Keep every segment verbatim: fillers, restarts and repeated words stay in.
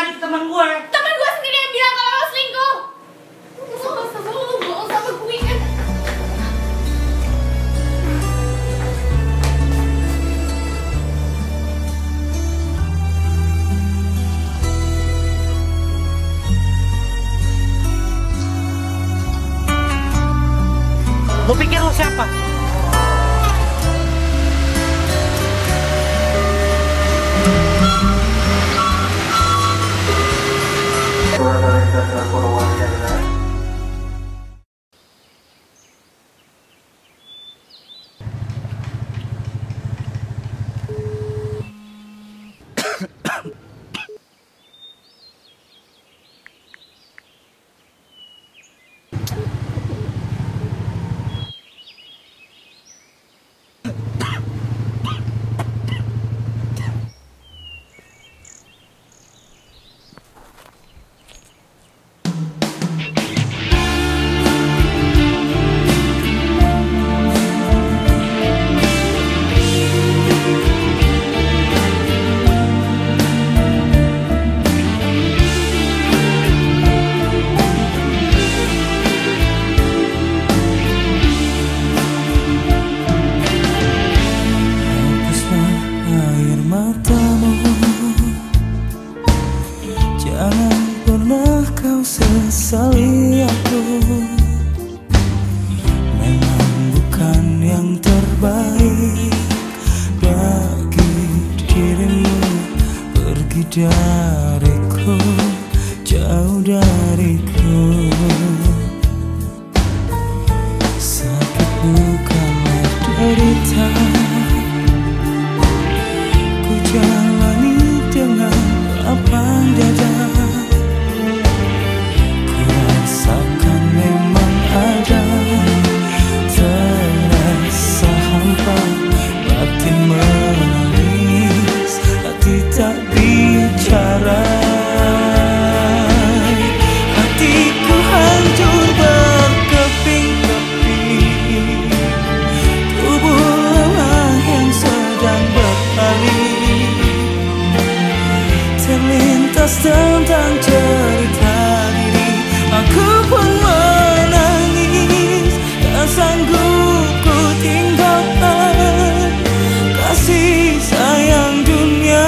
lagi ke teman gue. Temen gue sendiri yang bilang kalau lo selingkuh. Masa masa lo bohong sama gue kan? Lo pikir lo siapa? Jangan pernah kau sesali aku. Memang bukan yang terbaik bagi dirimu. Pergi dariku, jauh dariku. Sakit bukanlah derita, ku jalani dengan lapang dada. Ku rasakan memang ada terasa hampa, batin menangis, hati tak bicara. Hatiku hancur berkeping-keping, tubuh lemah yang sedang berpaling. Terlintas tentang cerita diri, aku pun menangis. Tak sanggup ku tinggalkan kasih sayang dunia.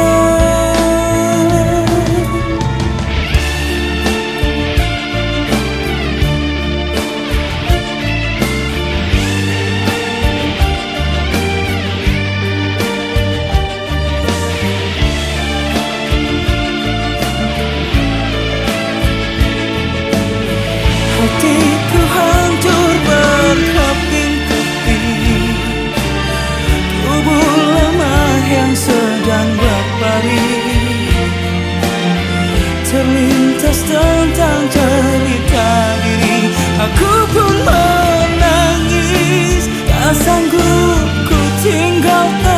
Hatiku hancur berkeping-keping, tubuh lemah yang sedang berbaring. Terlintas tentang cerita diri, aku pun menangis. Tak sanggup ku tinggalkan